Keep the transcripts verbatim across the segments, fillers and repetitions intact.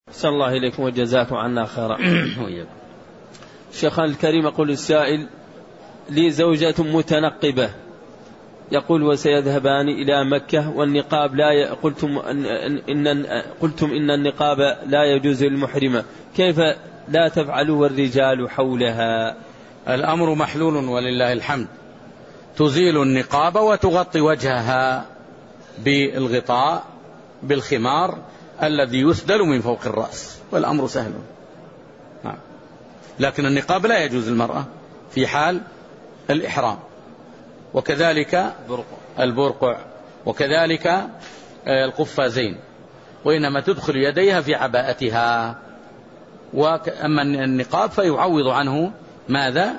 أحسن الله إليكم وجزاكم عنا خيرا. شيخنا الكريم، يقول السائل: لي زوجة متنقبة، يقول وسيذهبان إلى مكة والنقاب لا ي... قلتم إن... إن... قلتم إن النقاب لا يجوز للمحرمة، كيف لا تفعلوا والرجال حولها؟ الأمر محلول ولله الحمد. تزيل النقاب وتغطي وجهها بالغطاء بالخمار الذي يسدل من فوق الرأس، والأمر سهل. نعم. لكن النقاب لا يجوز المرأة في حال الإحرام، وكذلك البرقع، وكذلك القفازين، وإنما تدخل يديها في عباءتها. وأما النقاب فيعوض عنه ماذا؟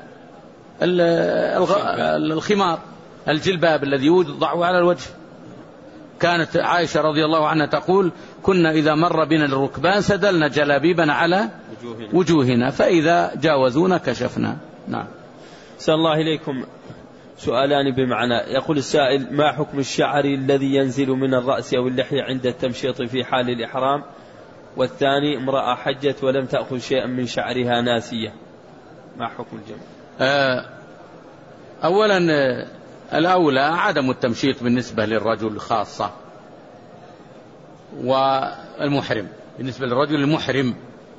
الخمار، الجلباب الذي يوضع على الوجه. كانت عائشة رضي الله عنها تقول: كنا إذا مر بنا الركبان سدلنا جلابيبنا على وجوهنا فإذا جاوزونا كشفنا. نعم. سأل الله إليكم سؤالان بمعنى. يقول السائل: ما حكم الشعر الذي ينزل من الرأس أو اللحية عند التمشيط في حال الإحرام؟ والثاني: امرأة حجت ولم تأخذ شيئا من شعرها ناسية، ما حكم الجمع؟ أولا الأولى عدم التمشيط بالنسبة للرجل خاصة، والمحرم بالنسبة للرجل المحرم،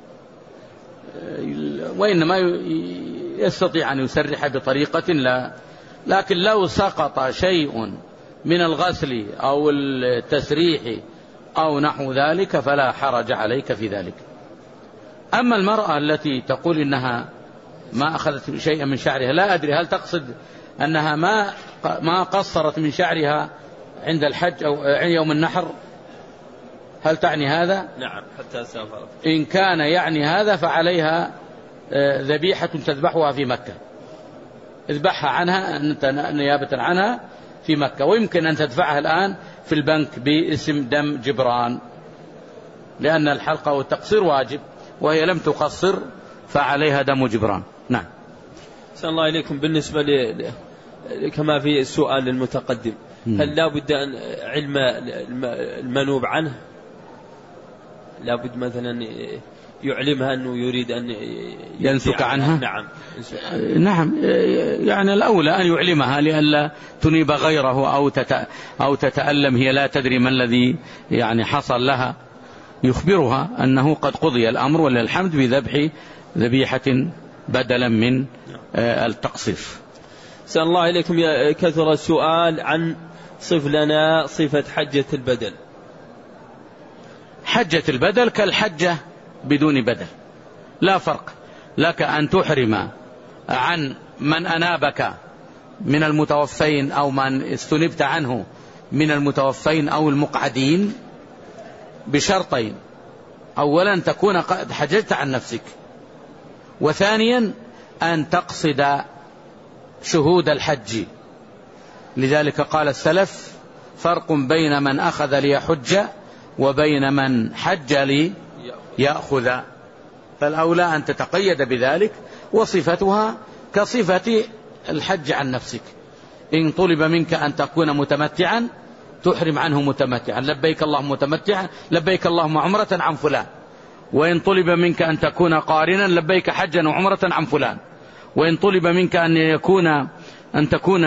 وإنما يستطيع أن يسرح بطريقة لا. لكن لو سقط شيء من الغسل أو التسريح أو نحو ذلك فلا حرج عليك في ذلك. أما المرأة التي تقول إنها ما أخذت شيئا من شعرها، لا أدري هل تقصد أنها ما ما قصرت من شعرها عند الحج أو يوم النحر؟ هل تعني هذا؟ نعم، حتى سافرت. إن كان يعني هذا فعليها ذبيحة تذبحها في مكة، اذبحها عنها نيابة عنها في مكة، ويمكن أن تدفعها الآن في البنك باسم دم جبران، لأن الحلقة والتقصير واجب، وهي لم تقصر فعليها دم جبران. نعم. سأل الله إليكم، بالنسبة ل... كما في السؤال المتقدم، هل لا بد أن علم المنوب عنه، لا بد مثلا يعلمها أنه يريد أن ينسك عنها؟ نعم. نعم، يعني الأولى أن يعلمها لئلا تنيب غيره أو تت... أو تتألم، هي لا تدري ما الذي يعني حصل لها. يخبرها أنه قد قضي الأمر وللحمد بذبح ذبيحة بدلا من التقصير. سأل الله إليكم، كثر السؤال عن صف لنا صفة حجة البدل. حجة البدل كالحجة بدون بدل، لا فرق. لك أن تحرم عن من أنابك من المتوفين أو من استنبت عنه من المتوفين أو المقعدين بشرطين: أولا تكون قد حججت عن نفسك، وثانيا أن تقصد شهود الحج. لذلك قال السلف: فرق بين من أخذ ليحج وبين من حج ليأخذ. فالأولى أن تتقيد بذلك، وصفتها كصفة الحج عن نفسك. إن طلب منك أن تكون متمتعا تحرم عنه متمتعا، لبيك اللهم متمتعا، لبيك اللهم عمرة عن فلان. وإن طلب منك أن تكون قارنا لبيك حجا وعمرة عن فلان. وإن طلب منك أن يكون أن تكون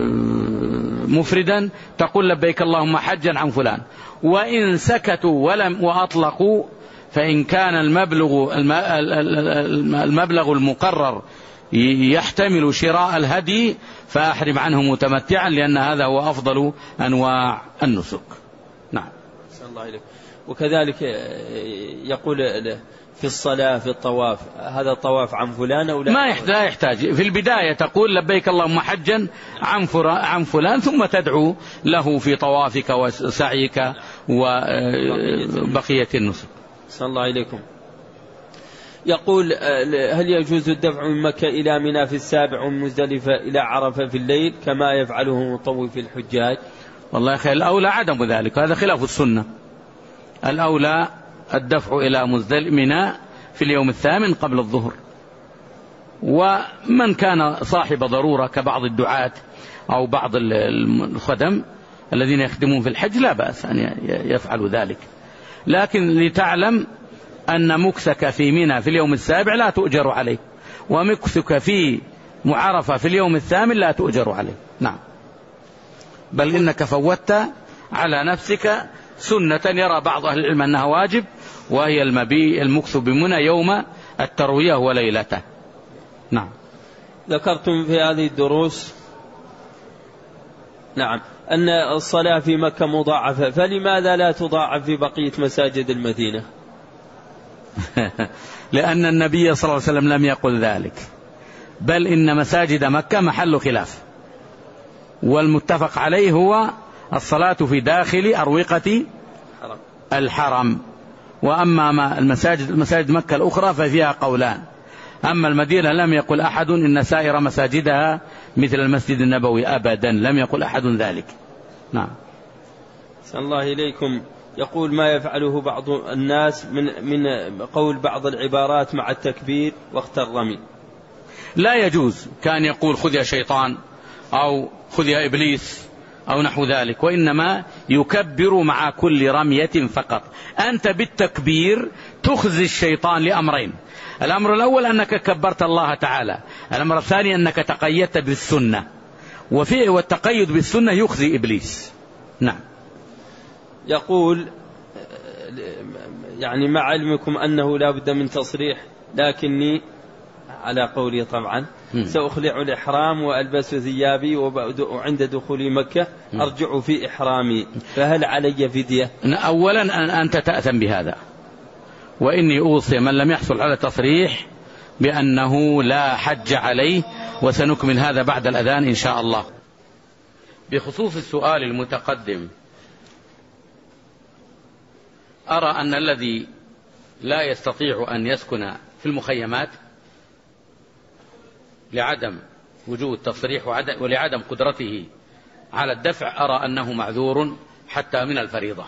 مفردا تقول لبيك اللهم حجا عن فلان. وإن سكتوا ولم وأطلقوا، فإن كان المبلغ المبلغ المقرر يحتمل شراء الهدي فأحرم عنه متمتعا، لأن هذا هو أفضل أنواع النسك. نعم. الله إليك. وكذلك يقول في الصلاة في الطواف: هذا الطواف عن فلان أو لا؟ ما لا يحتاج. في البداية تقول لبيك اللهم حجا عن فلان، ثم تدعو له في طوافك وسعيك وبقية النسك. صلى الله عليكم. يقول: هل يجوز الدفع من مكة إلى منى في السابع ومن مزدلفة إلى عرفة في الليل كما يفعله مطوف الحجاج؟ والله خير، الأولى عدم ذلك، هذا خلاف السنة. الأولى الدفع إلى منى في اليوم الثامن قبل الظهر. ومن كان صاحب ضرورة كبعض الدعاة أو بعض الخدم الذين يخدمون في الحج لا بأس أن يفعلوا ذلك. لكن لتعلم أن مكثك في منى في اليوم السابع لا تؤجر عليه، ومكثك في عرفة في اليوم الثامن لا تؤجر عليه. نعم، بل إنك فوتت على نفسك سنة يرى بعض أهل العلم أنها واجب، وهي المبي المكث بمنى يوم التروية وليلته. نعم. ذكرتم في هذه الدروس نعم أن الصلاة في مكة مضاعفة، فلماذا لا تضاعف في بقية مساجد المدينة؟ لأن النبي صلى الله عليه وسلم لم يقل ذلك، بل إن مساجد مكة محل خلاف، والمتفق عليه هو الصلاة في داخل أروقة الحرم. وأما المساجد المساجد مكة الأخرى ففيها قولان. أما المدينة لم يقل أحد إن سائر مساجدها مثل المسجد النبوي، أبدا لم يقل أحد ذلك. نعم. صلى الله إليكم. يقول ما يفعله بعض الناس من من قول بعض العبارات مع التكبير وقت الرمي. لا يجوز، كان يقول خذ يا شيطان أو خذ يا إبليس أو نحو ذلك، وإنما يكبر مع كل رمية فقط. أنت بالتكبير تخزي الشيطان لأمرين: الأمر الأول أنك كبرت الله تعالى، الأمر الثاني أنك تقيدت بالسنة، وفيه والتقيد بالسنة يخزي إبليس. نعم. يقول يعني مع علمكم أنه لا بد من تصريح، لكني على قولي طبعا م. سأخلع الإحرام وألبس ثيابي وعند دخولي مكة أرجع في إحرامي، فهل علي فدية؟ أولا أنت تأثم بهذا، وإني أوصي من لم يحصل على تصريح بأنه لا حج عليه، وسنكمل هذا بعد الأذان إن شاء الله. بخصوص السؤال المتقدم، أرى أن الذي لا يستطيع أن يسكن في المخيمات لعدم وجود تصريح ولعدم قدرته على الدفع، أرى أنه معذور حتى من الفريضة،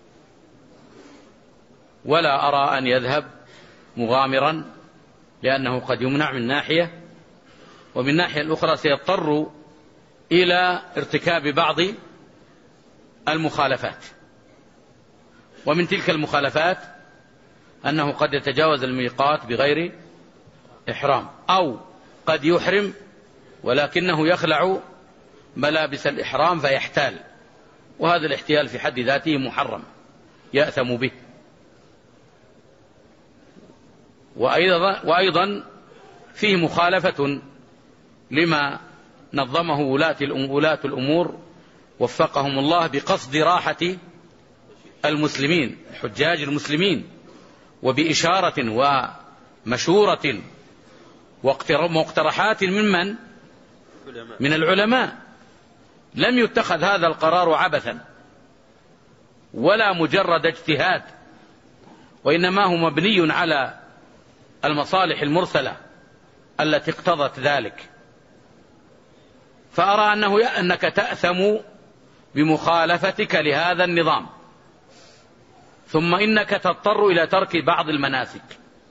ولا أرى أن يذهب مغامرا، لأنه قد يمنع من ناحية، ومن ناحية الأخرى سيضطر إلى ارتكاب بعض المخالفات. ومن تلك المخالفات أنه قد يتجاوز الميقات بغير إحرام، أو قد يحرم ولكنه يخلع ملابس الإحرام فيحتال، وهذا الاحتيال في حد ذاته محرم يأثم به. وأيضا, وأيضا فيه مخالفة لما نظمه ولاة الأمور وفقهم الله بقصد راحة المسلمين الحجاج المسلمين، وبإشارة ومشورة واقتراحات ممن من العلماء. لم يتخذ هذا القرار عبثا ولا مجرد اجتهاد، وإنما هو مبني على المصالح المرسلة التي اقتضت ذلك. فأرى أنه أنك تأثم بمخالفتك لهذا النظام، ثم إنك تضطر إلى ترك بعض المناسك،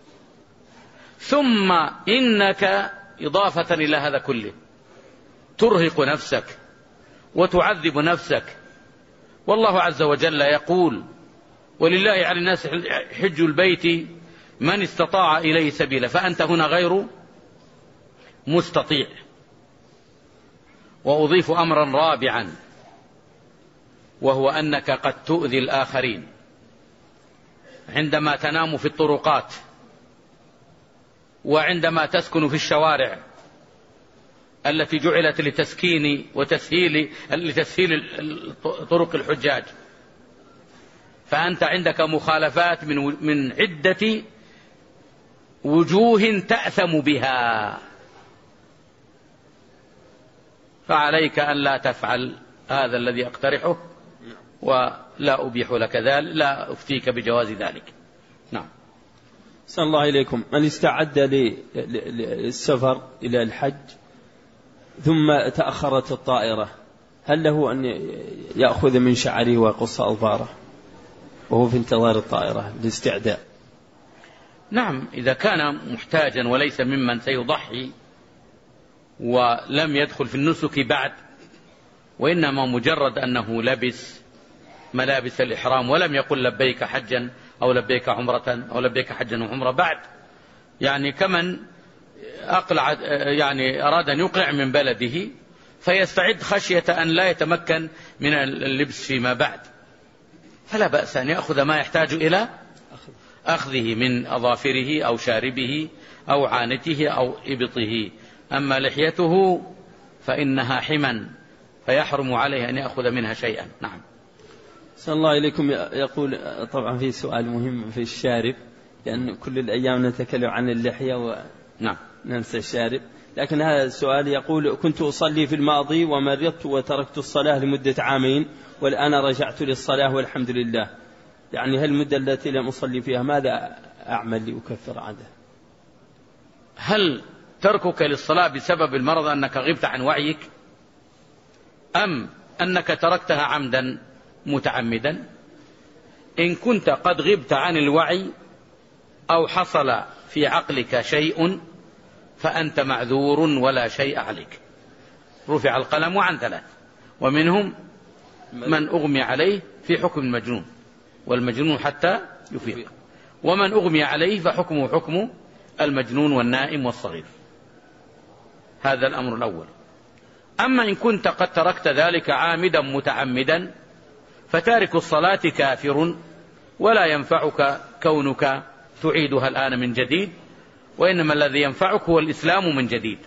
ثم إنك إضافة إلى هذا كله ترهق نفسك وتعذب نفسك. والله عز وجل يقول: ولله على الناس حج البيت من استطاع إليه سبيلا، فأنت هنا غير مستطيع. وأضيف أمرا رابعا، وهو أنك قد تؤذي الآخرين عندما تنام في الطرقات، وعندما تسكن في الشوارع التي جعلت لتسكين وتسهيل لتسهيل طرق الحجاج. فأنت عندك مخالفات من من عدة وجوه تأثم بها، فعليك أن لا تفعل هذا الذي أقترحه، ولا أبيح لك ذلك، لا أفتيك بجواز ذلك. نعم. صلى الله إليكم. من استعد للسفر إلى الحج ثم تأخرت الطائرة، هل له أن يأخذ من شعره ويقص أظفاره وهو في انتظار الطائرة للاستعداء؟ نعم، إذا كان محتاجا وليس ممن سيضحي ولم يدخل في النسك بعد، وإنما مجرد أنه لبس ملابس الإحرام ولم يقل لبيك حجا أو لبيك عمرة أو لبيك حجا وعمرة بعد، يعني كمن أقلع يعني أراد أن يقلع من بلده فيستعد خشية أن لا يتمكن من اللبس فيما بعد، فلا بأس أن يأخذ ما يحتاج إلى أخذه من أظافره أو شاربه أو عانته أو إبطه. أما لحيته فإنها حما فيحرم عليه أن يأخذ منها شيئا. نعم. صلى الله إليكم. يقول طبعا في سؤال مهم في الشارب، لأن كل الأيام نتكلم عن اللحية وننسى الشارب، لكن هذا السؤال يقول: كنت أصلي في الماضي ومرضت وتركت الصلاة لمدة عامين والآن رجعت للصلاة والحمد لله، يعني هل المدة التي لم أصلي فيها ماذا أعمل لأكفر عنها؟ هل تركك للصلاة بسبب المرض أنك غبت عن وعيك، أم أنك تركتها عمدا متعمدا؟ إن كنت قد غبت عن الوعي أو حصل في عقلك شيء فأنت معذور ولا شيء عليك. رفع القلم عن ثلاث، ومنهم من أغمي عليه في حكم المجنون، والمجنون حتى يفيق، ومن أغمي عليه فحكمه حكم المجنون والنائم والصغير. هذا الأمر الأول. أما إن كنت قد تركت ذلك عامدا متعمدا فتارك الصلاة كافر، ولا ينفعك كونك تعيدها الآن من جديد، وإنما الذي ينفعك هو الإسلام من جديد،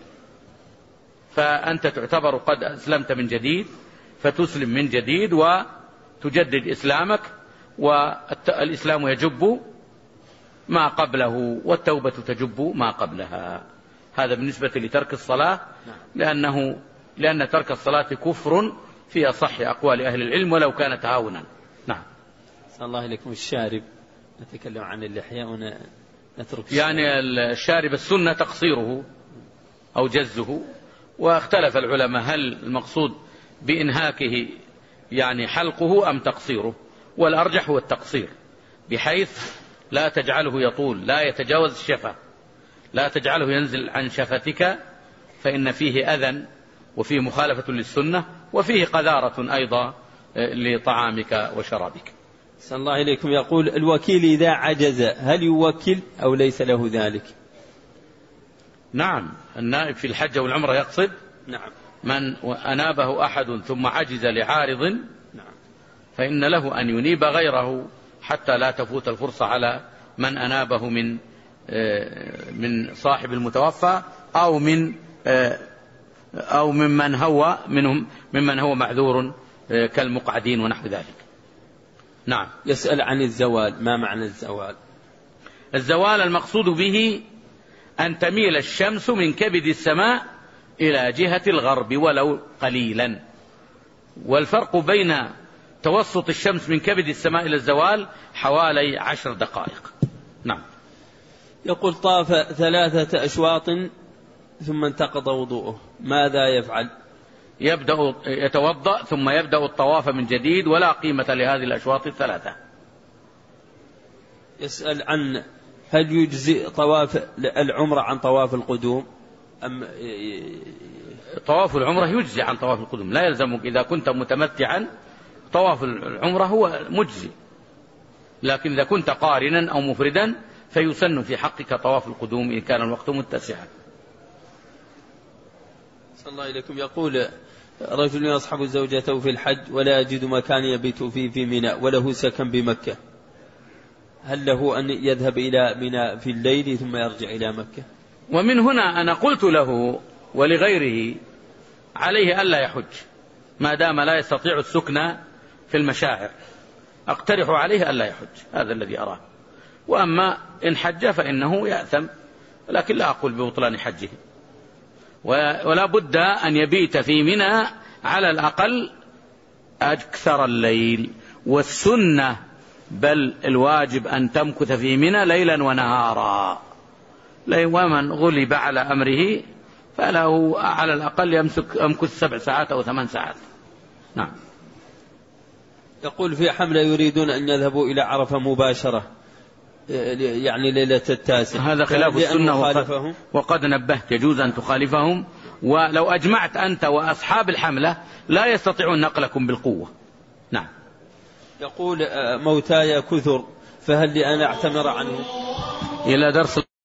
فأنت تعتبر قد أسلمت من جديد فتسلم من جديد وتجدد إسلامك، والإسلام يجب ما قبله والتوبة تجب ما قبلها. هذا بالنسبة لترك الصلاة، لأنه لأن ترك الصلاة كفر في أصح أقوال أهل العلم ولو كان تهاونا. نعم. صلى الله عليكم. الشارب نتكلم عن اللحية ونترك الشارب. يعني الشارب السنة تقصيره أو جزه، واختلف العلماء هل المقصود بإنهاكه يعني حلقه أم تقصيره، والأرجح هو التقصير، بحيث لا تجعله يطول، لا يتجاوز الشفة، لا تجعله ينزل عن شفتك، فإن فيه أذى وفيه مخالفة للسنة وفيه قذارة أيضا لطعامك وشرابك. صلى الله عليكم. يقول: الوكيل إذا عجز هل يوكل أو ليس له ذلك؟ نعم، النائب في الحج والعمرة يقصد. نعم. من أنابه أحد ثم عجز لعارض، نعم، فإن له أن ينيب غيره حتى لا تفوت الفرصة على من أنابه من من صاحب المتوفى أو من أو ممن هو منهم ممن هو معذور كالمقعدين ونحو ذلك. نعم. يسأل عن الزوال، ما معنى الزوال؟ الزوال المقصود به أن تميل الشمس من كبد السماء إلى جهة الغرب ولو قليلا، والفرق بين توسط الشمس من كبد السماء إلى الزوال حوالي عشر دقائق. نعم. يقول: طاف ثلاثة أشواط ثم انتقض وضوءه، ماذا يفعل؟ يبدأ يتوضأ ثم يبدأ الطواف من جديد، ولا قيمة لهذه الأشواط الثلاثة. يسأل عن هل يجزئ طواف العمرة عن طواف القدوم أم؟ طواف العمرة يجزي عن طواف القدوم، لا يلزمك إذا كنت متمتعا طواف العمرة هو مجزي، لكن إذا كنت قارنا أو مفردا فيسن في حقك طواف القدوم إن كان الوقت متسعا. صلى الله عليكم. يقول: رجل يصحب زوجته في الحج ولا يجد مكان يبيت فيه في منى وله سكن بمكة، هل له أن يذهب إلى منى في الليل ثم يرجع إلى مكة؟ ومن هنا أنا قلت له ولغيره عليه ألا يحج ما دام لا يستطيع السكن في المشاعر، أقترح عليه ألا يحج، هذا الذي أراه. وأما إن حج فإنه يأثم، لكن لا أقول ببطلان حجه، ولا بد أن يبيت في منى على الأقل أكثر الليل، والسنة بل الواجب أن تمكث في منى ليلا ونهارا، ومن غلب على أمره فله على الأقل يمسك أمكث سبع ساعات أو ثمان ساعات. نعم. يقول: في حملة يريدون أن يذهبوا إلى عرفة مباشرة، يعني ليلة التاسع، هذا خلاف السنة وقد, وقد نبهت يجوز أن تخالفهم، ولو أجمعت أنت وأصحاب الحملة لا يستطيعون نقلكم بالقوة. نعم. يقول: موتاي كثر فهل لي أن أعتمر عنه؟ إلى درس